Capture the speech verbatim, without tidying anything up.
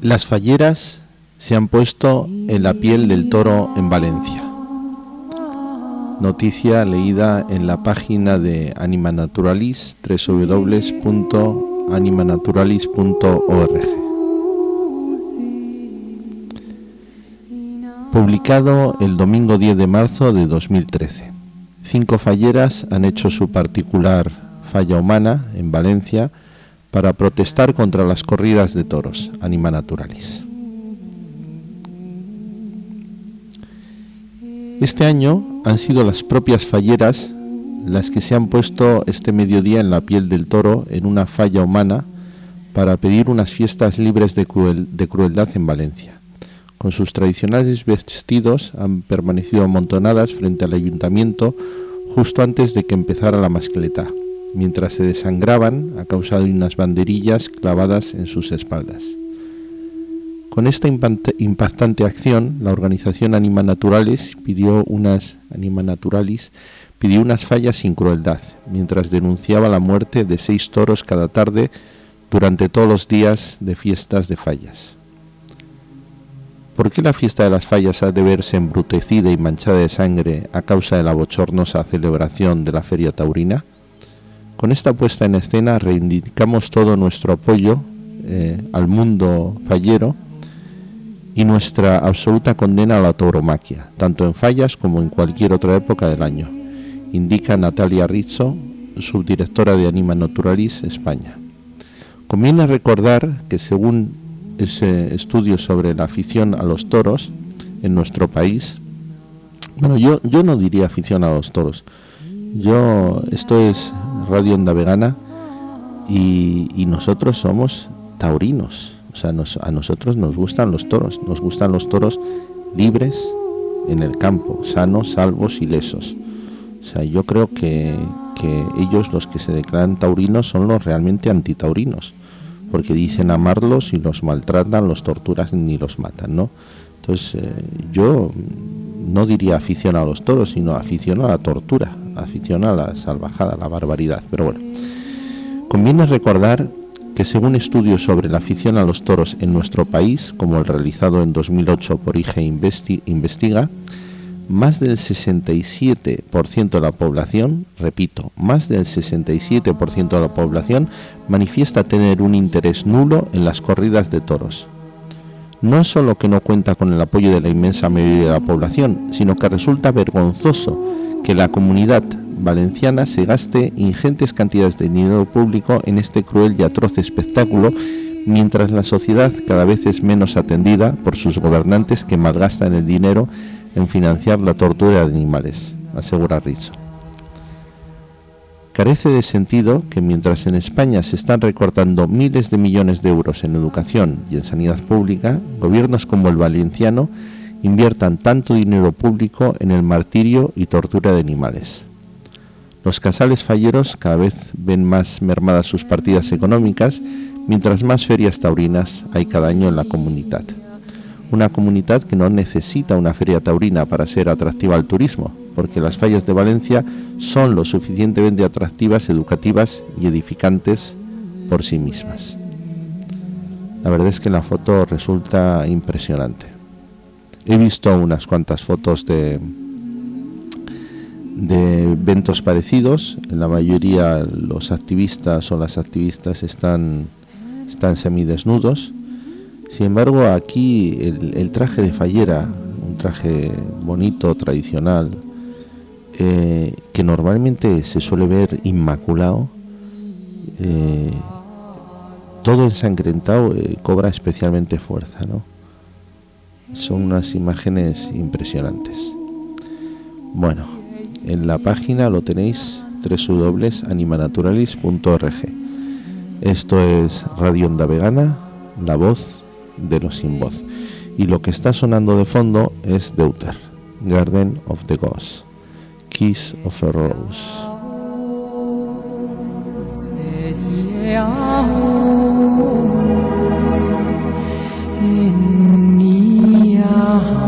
Las falleras se han puesto en la piel del toro en Valencia. Noticia leída en la página de Anima Naturalis, doble u doble u doble u punto anima naturalis punto org. Publicado el domingo diez de marzo de dos mil trece. Cinco falleras han hecho su particular falla humana en Valencia para protestar contra las corridas de toros. Anima Naturalis. Este año han sido las propias falleras las que se han puesto este mediodía en la piel del toro en una falla humana para pedir unas fiestas libres de, cruel, de crueldad en Valencia. Con sus tradicionales vestidos han permanecido amontonadas frente al ayuntamiento justo antes de que empezara la mascletá, mientras se desangraban a causa de unas banderillas clavadas en sus espaldas. Con esta impactante acción, la organización Anima Naturalis pidió unas Anima Naturalis pidió unas fallas sin crueldad, mientras denunciaba la muerte de seis toros cada tarde durante todos los días de fiestas de fallas. ¿Por qué la fiesta de las fallas ha de verse embrutecida y manchada de sangre a causa de la bochornosa celebración de la feria taurina? Con esta puesta en escena reivindicamos todo nuestro apoyo eh, al mundo fallero y nuestra absoluta condena a la tauromaquia, tanto en fallas como en cualquier otra época del año, indica Natalia Rizzo, subdirectora de Anima Naturalis España. Conviene recordar que según ese estudio sobre la afición a los toros en nuestro país, bueno, yo, yo no diría afición a los toros, yo, esto es Radio Onda Vegana y, y nosotros somos taurinos. O sea, nos, a nosotros nos gustan los toros, nos gustan los toros libres en el campo, sanos, salvos y lesos. O sea, yo creo que, que ellos, los que se declaran taurinos, son los realmente antitaurinos, porque dicen amarlos y los maltratan, los torturan ni los matan, ¿no? Entonces, eh, yo no diría afición a los toros, sino afición a la tortura, afición a la salvajada, a la barbaridad. Pero bueno, conviene recordar que según estudios sobre la afición a los toros en nuestro país, como el realizado en dos mil ocho por I G E Investi- Investiga, más del sesenta y siete por ciento de la población, repito, más del sesenta y siete por ciento de la población manifiesta tener un interés nulo en las corridas de toros. No es solo que no cuenta con el apoyo de la inmensa mayoría de la población, sino que resulta vergonzoso que la comunidad valenciana se gaste ingentes cantidades de dinero público en este cruel y atroz espectáculo, mientras la sociedad cada vez es menos atendida por sus gobernantes que malgastan el dinero en financiar la tortura de animales, asegura Rizzo. Carece de sentido que mientras en España se están recortando miles de millones de euros en educación y en sanidad pública, gobiernos como el valenciano inviertan tanto dinero público en el martirio y tortura de animales. Los casales falleros cada vez ven más mermadas sus partidas económicas, mientras más ferias taurinas hay cada año en la comunidad. Una comunidad que no necesita una feria taurina para ser atractiva al turismo, porque las fallas de Valencia son lo suficientemente atractivas, educativas y edificantes por sí mismas. La verdad es que la foto resulta impresionante. He visto unas cuantas fotos de de eventos parecidos. En la mayoría los activistas o las activistas están, están semidesnudos. Sin embargo, aquí el, el traje de fallera, un traje bonito, tradicional, eh, que normalmente se suele ver inmaculado, eh, todo ensangrentado, eh, cobra especialmente fuerza, ¿no? Son unas imágenes impresionantes. Bueno, en la página lo tenéis, doble u doble u doble u punto anima naturalis punto org. Esto es Radio Onda Vegana, la voz de los sin voz. Y lo que está sonando de fondo es Deuter, Garden of the Gods, Kiss of a Rose. In